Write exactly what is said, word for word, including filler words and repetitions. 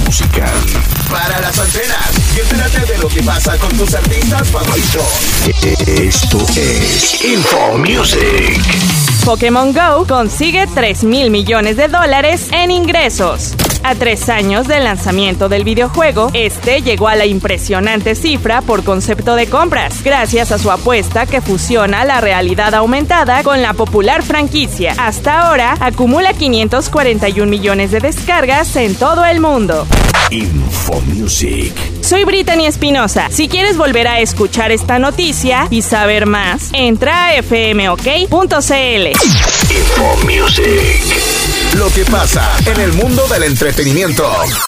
musical. Para las antenas y entérate de lo que pasa con tus artistas favoritos. Esto es Info Music. Pokémon Go consigue tres mil millones de dólares en ingresos. A tres años del lanzamiento del videojuego, este llegó a la impresionante cifra por concepto de compras, gracias a su apuesta que fusiona la realidad aumentada con la popular franquicia. Hasta ahora, acumula quinientos cuarenta y un millones de descargas en todo el mundo. Info Music. Soy Brittany Espinosa. Si quieres volver a escuchar esta noticia y saber más, entra a f m o k punto c l. Info Music. Lo que pasa en el mundo del entretenimiento.